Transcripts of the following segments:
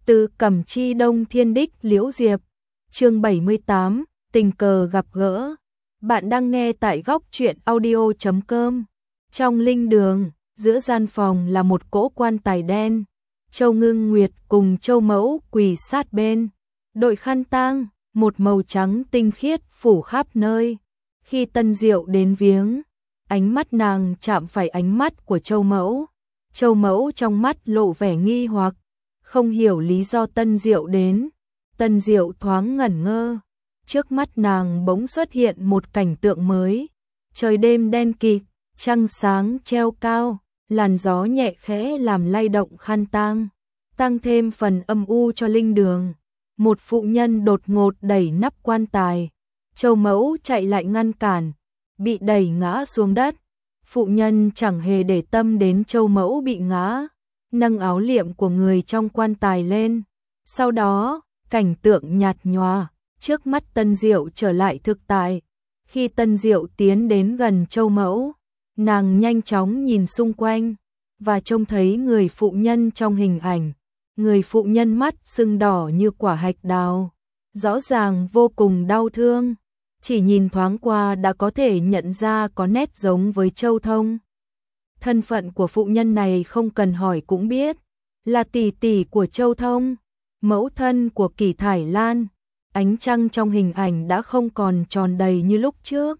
Từ Cẩm Chi Đông Thiên Đích Liễu Diệp, chương 78, tình cờ gặp gỡ. Bạn đang nghe tại góc truyện audio.com. Trong linh đường, giữa gian phòng là một cỗ quan tài đen. Châu Ngưng Nguyệt cùng Châu Mẫu quỳ sát bên. Đội khăn tang, một màu trắng tinh khiết phủ khắp nơi. Khi Tân Diệu đến viếng, ánh mắt nàng chạm phải ánh mắt của Châu Mẫu. Châu Mẫu trong mắt lộ vẻ nghi hoặc, không hiểu lý do Tân Diệu đến. Tân Diệu thoáng ngẩn ngơ. Trước mắt nàng bỗng xuất hiện một cảnh tượng mới. Trời đêm đen kịt, trăng sáng treo cao, làn gió nhẹ khẽ làm lay động khăn tang, tăng thêm phần âm u cho linh đường. Một phụ nhân đột ngột đẩy nắp quan tài. Châu Mẫu chạy lại ngăn cản, bị đẩy ngã xuống đất. Phụ nhân chẳng hề để tâm đến Châu Mẫu bị ngã, nâng áo liệm của người trong quan tài lên. Sau đó, cảnh tượng nhạt nhòa trước mắt Tân Diệu trở lại thực tại. Khi Tân Diệu tiến đến gần Châu Mẫu, nàng nhanh chóng nhìn xung quanh và trông thấy người phụ nhân trong hình ảnh. Người phụ nhân mắt sưng đỏ như quả hạch đào, rõ ràng vô cùng đau thương. Chỉ nhìn thoáng qua đã có thể nhận ra có nét giống với Châu Thông. Thân phận của phụ nhân này không cần hỏi cũng biết, là tỷ tỷ của Châu Thông, mẫu thân của Kỷ Thải Lan. Ánh trăng trong hình ảnh đã không còn tròn đầy như lúc trước,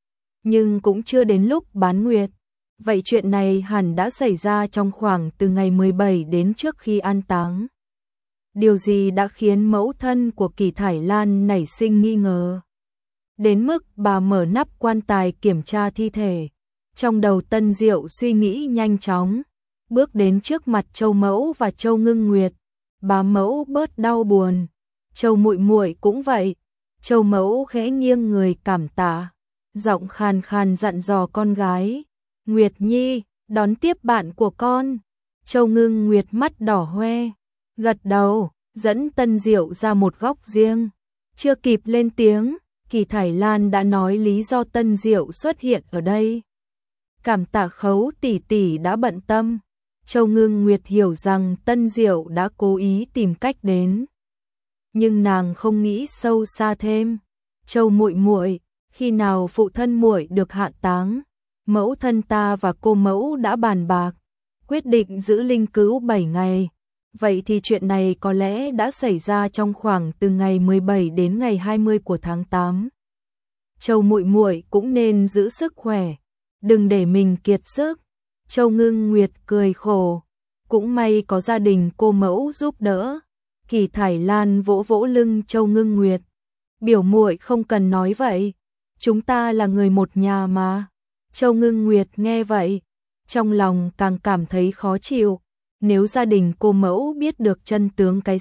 nhưng cũng chưa đến lúc bán nguyệt. Vậy chuyện này hẳn đã xảy ra trong khoảng từ ngày 17 đến trước khi an táng. Điều gì đã khiến mẫu thân của Kỷ Thải Lan nảy sinh nghi ngờ? Đến mức bà mở nắp quan tài kiểm tra thi thể. Trong đầu Tân Diệu suy nghĩ nhanh chóng, bước đến trước mặt Châu Mẫu và Châu Ngưng Nguyệt. Bá mẫu bớt đau buồn, Châu muội muội cũng vậy. Châu Mẫu khẽ nghiêng người cảm tạ, giọng khàn khàn dặn dò con gái. Nguyệt Nhi, đón tiếp bạn của con. Châu Ngưng Nguyệt mắt đỏ hoe, gật đầu, dẫn Tân Diệu ra một góc riêng. Chưa kịp lên tiếng, Kỷ Thải Lan đã nói lý do Tân Diệu xuất hiện ở đây. Cảm tạ Khấu tỷ tỷ đã bận tâm. Châu Ngưng Nguyệt hiểu rằng Tân Diệu đã cố ý tìm cách đến, nhưng nàng không nghĩ sâu xa thêm. Châu muội muội, khi nào phụ thân muội được hạ táng? Mẫu thân ta và cô mẫu đã bàn bạc, quyết định giữ linh cữu 7 ngày. Vậy thì chuyện này có lẽ đã xảy ra trong khoảng từ ngày 17 đến ngày 20 của tháng 8. Châu muội muội cũng nên giữ sức khỏe, đừng để mình kiệt sức. Châu Ngưng Nguyệt cười khổ, cũng may có gia đình cô mẫu giúp đỡ. Kỷ Thải Lan vỗ vỗ lưng Châu Ngưng Nguyệt, biểu muội không cần nói vậy, chúng ta là người một nhà mà. Châu Ngưng Nguyệt nghe vậy, trong lòng càng cảm thấy khó chịu. Nếu gia đình cô mẫu biết được chân tướng cái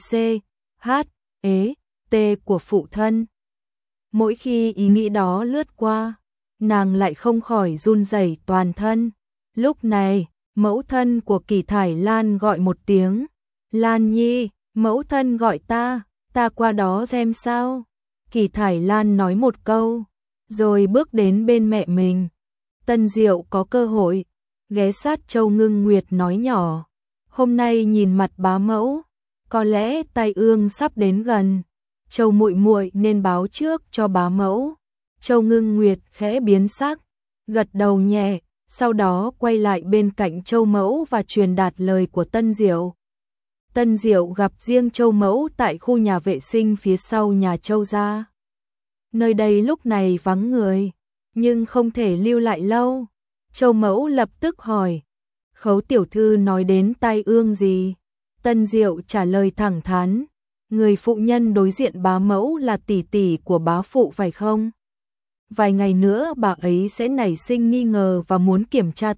CHT của phụ thân, mỗi khi ý nghĩ đó lướt qua, nàng lại không khỏi run rẩy toàn thân. Lúc này, mẫu thân của Kỷ Thải Lan gọi một tiếng. Lan Nhi, mẫu thân gọi ta qua đó xem sao. Kỷ Thải Lan nói một câu, rồi bước đến bên mẹ mình. Tân Diệu có cơ hội, ghé sát Châu Ngưng Nguyệt nói nhỏ. Hôm nay nhìn mặt bá mẫu, có lẽ tai ương sắp đến gần. Châu muội muội nên báo trước cho bá mẫu. Châu Ngưng Nguyệt khẽ biến sắc, gật đầu nhẹ. Sau đó quay lại bên cạnh Châu Mẫu và truyền đạt lời của Tân Diệu. Tân Diệu gặp riêng Châu Mẫu tại khu nhà vệ sinh phía sau nhà Châu gia. Nơi đây lúc này vắng người, nhưng không thể lưu lại lâu. Châu Mẫu lập tức hỏi, Khấu tiểu thư nói đến tai ương gì? Tân Diệu trả lời thẳng thắn, người phụ nhân đối diện bá mẫu là tỷ tỷ của bá phụ phải không? Vài ngày nữa bà ấy sẽ nảy sinh nghi ngờ và muốn kiểm tra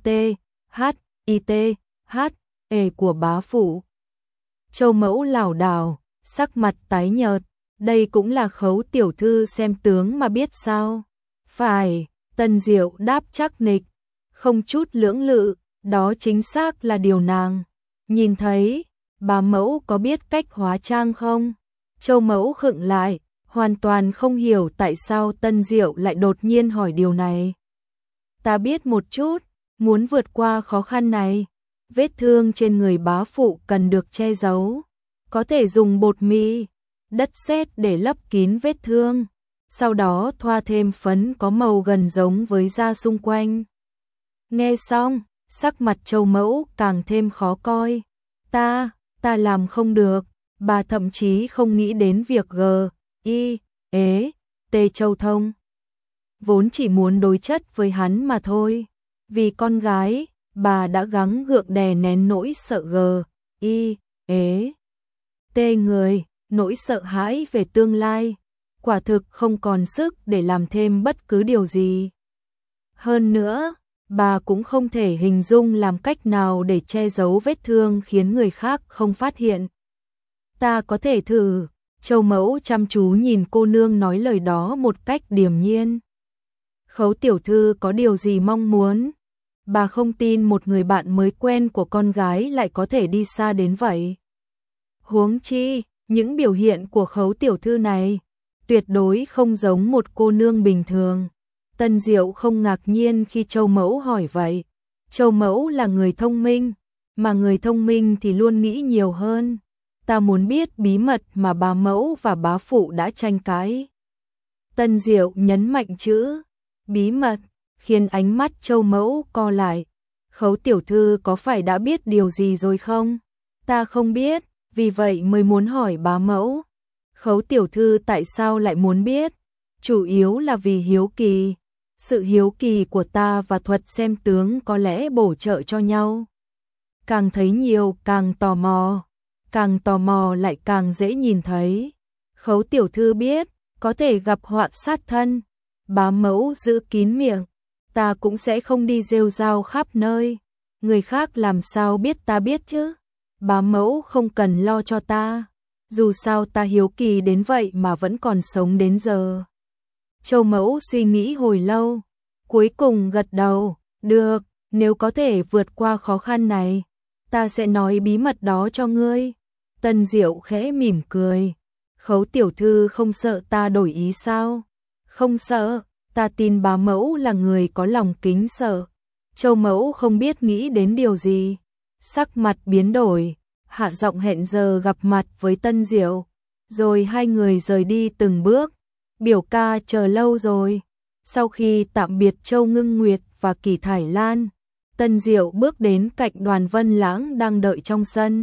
THIT của bá phụ. Châu Mẫu lảo đảo, sắc mặt tái nhợt. Đây cũng là Khấu tiểu thư xem tướng mà biết sao? Phải, Tân Diệu đáp chắc nịch, không chút lưỡng lự, đó chính xác là điều nàng nhìn thấy. Bá mẫu có biết cách hóa trang không? Châu Mẫu khựng lại, hoàn toàn không hiểu tại sao Tân Diệu lại đột nhiên hỏi điều này. Ta biết một chút, muốn vượt qua khó khăn này, vết thương trên người bá phụ cần được che giấu. có thể dùng bột mì, đất sét để lấp kín vết thương, sau đó thoa thêm phấn có màu gần giống với da xung quanh. Nghe xong, sắc mặt Châu Mẫu càng thêm khó coi. Ta làm không được, bà thậm chí không nghĩ đến việc Châu Thông. Vốn chỉ muốn đối chất với hắn mà thôi. Vì con gái, bà đã gắng gượng đè nén nỗi sợ người, nỗi sợ hãi về tương lai. Quả thực không còn sức để làm thêm bất cứ điều gì. Hơn nữa, bà cũng không thể hình dung làm cách nào để che giấu vết thương khiến người khác không phát hiện. Ta có thể thử. Châu Mẫu chăm chú nhìn cô nương nói lời đó một cách điềm nhiên. Khấu tiểu thư có điều gì mong muốn? Bà không tin một người bạn mới quen của con gái lại có thể đi xa đến vậy. Huống chi, những biểu hiện của Khấu tiểu thư này tuyệt đối không giống một cô nương bình thường. Tân Diệu không ngạc nhiên khi Châu Mẫu hỏi vậy. Châu Mẫu là người thông minh, mà người thông minh thì luôn nghĩ nhiều hơn. Ta muốn biết bí mật mà bá mẫu và bá phụ đã tranh cãi. Tân Diệu nhấn mạnh chữ bí mật, khiến ánh mắt Châu Mẫu co lại. Khấu tiểu thư có phải đã biết điều gì rồi không? Ta không biết, vì vậy mới muốn hỏi bá mẫu. Khấu tiểu thư tại sao lại muốn biết? Chủ yếu là vì hiếu kỳ. Sự hiếu kỳ của ta và thuật xem tướng có lẽ bổ trợ cho nhau. Càng thấy nhiều càng tò mò lại càng dễ nhìn thấy. Khấu tiểu thư biết, có thể gặp họa sát thân. Bá mẫu giữ kín miệng, ta cũng sẽ không đi rêu rao khắp nơi. Người khác làm sao biết ta biết chứ? Bá mẫu không cần lo cho ta. Dù sao ta hiếu kỳ đến vậy mà vẫn còn sống đến giờ. Châu Mẫu suy nghĩ hồi lâu, cuối cùng gật đầu. Được, nếu có thể vượt qua khó khăn này, ta sẽ nói bí mật đó cho ngươi. Tân Diệu khẽ mỉm cười. Khấu tiểu thư không sợ ta đổi ý sao? Không sợ, ta tin bá mẫu là người có lòng kính sợ. Châu Mẫu không biết nghĩ đến điều gì. Sắc mặt biến đổi, hạ giọng hẹn giờ gặp mặt với Tân Diệu. Rồi hai người rời đi từng bước. Biểu ca chờ lâu rồi. Sau khi tạm biệt Châu Ngưng Nguyệt và Kỳ Thải Lan, Tân Diệu bước đến cạnh Đoàn Vân Lãng đang đợi trong sân.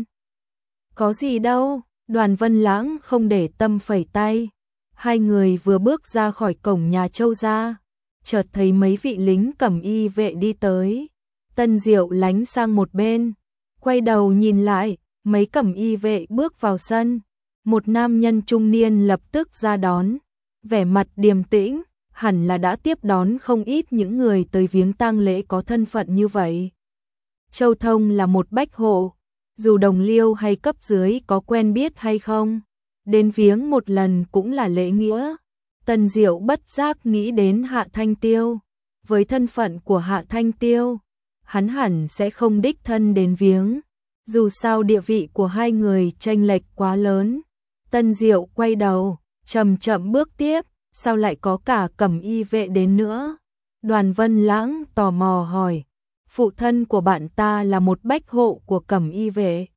Có gì đâu, Đoàn Vân Lãng không để tâm phẩy tay. Hai người vừa bước ra khỏi cổng nhà Châu gia, chợt thấy mấy vị lính cẩm y vệ đi tới. Tân Diệu lánh sang một bên, quay đầu nhìn lại, mấy cẩm y vệ bước vào sân. Một nam nhân trung niên lập tức ra đón, vẻ mặt điềm tĩnh, hẳn là đã tiếp đón không ít những người tới viếng tang lễ có thân phận như vậy. Châu Thông là một bách hộ, dù đồng liêu hay cấp dưới có quen biết hay không, đến viếng một lần cũng là lễ nghĩa. Tân Diệu bất giác nghĩ đến Hạ Thanh Tiêu. Với thân phận của Hạ Thanh Tiêu, hắn hẳn sẽ không đích thân đến viếng. Dù sao địa vị của hai người chênh lệch quá lớn. Tân Diệu quay đầu, chậm chậm bước tiếp, sao lại có cả cẩm y vệ đến nữa? Đoàn Vân Lãng tò mò hỏi, phụ thân của bạn ta là một bách hộ của cẩm y vệ.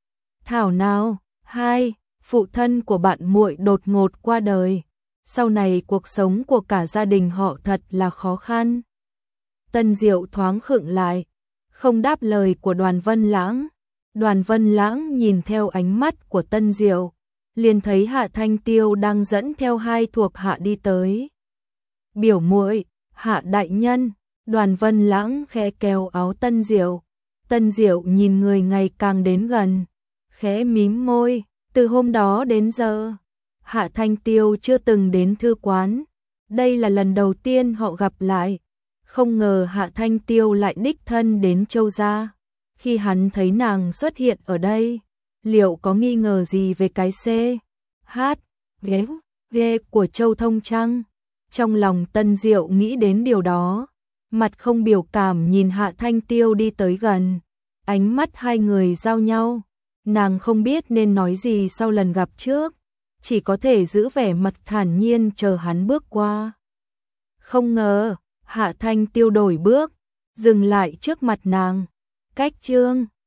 Thảo nào, hai, phụ thân của bạn muội đột ngột qua đời. Sau này cuộc sống của cả gia đình họ thật là khó khăn. Tân Diệu thoáng khựng lại, không đáp lời của Đoàn Vân Lãng. Đoàn Vân Lãng nhìn theo ánh mắt của Tân Diệu, liền thấy Hạ Thanh Tiêu đang dẫn theo hai thuộc hạ đi tới. Biểu muội, Hạ đại nhân. Đoàn Vân Lãng khẽ kéo áo Tân Diệu. Tân Diệu nhìn người ngày càng đến gần, khẽ mím môi. Từ hôm đó đến giờ, Hạ Thanh Tiêu chưa từng đến thư quán. Đây là lần đầu tiên họ gặp lại. Không ngờ Hạ Thanh Tiêu lại đích thân đến Châu gia. Khi hắn thấy nàng xuất hiện ở đây, liệu có nghi ngờ gì về cái CH của Châu Thông chăng? Trong lòng Tân Diệu nghĩ đến điều đó, mặt không biểu cảm nhìn Hạ Thanh Tiêu đi tới gần. Ánh mắt hai người giao nhau, nàng không biết nên nói gì sau lần gặp trước, chỉ có thể giữ vẻ mặt thản nhiên chờ hắn bước qua. Không ngờ, Hạ Thanh Tiêu đổi bước, dừng lại trước mặt nàng. Cách chương